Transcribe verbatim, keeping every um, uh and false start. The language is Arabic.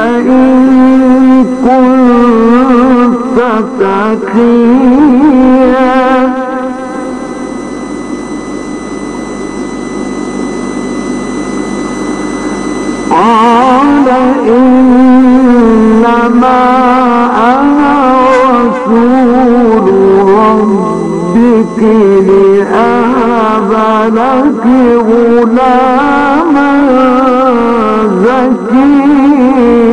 إن كنت تقيا قال إنما أنا رسول ربك لأهب لك غلاما زكيا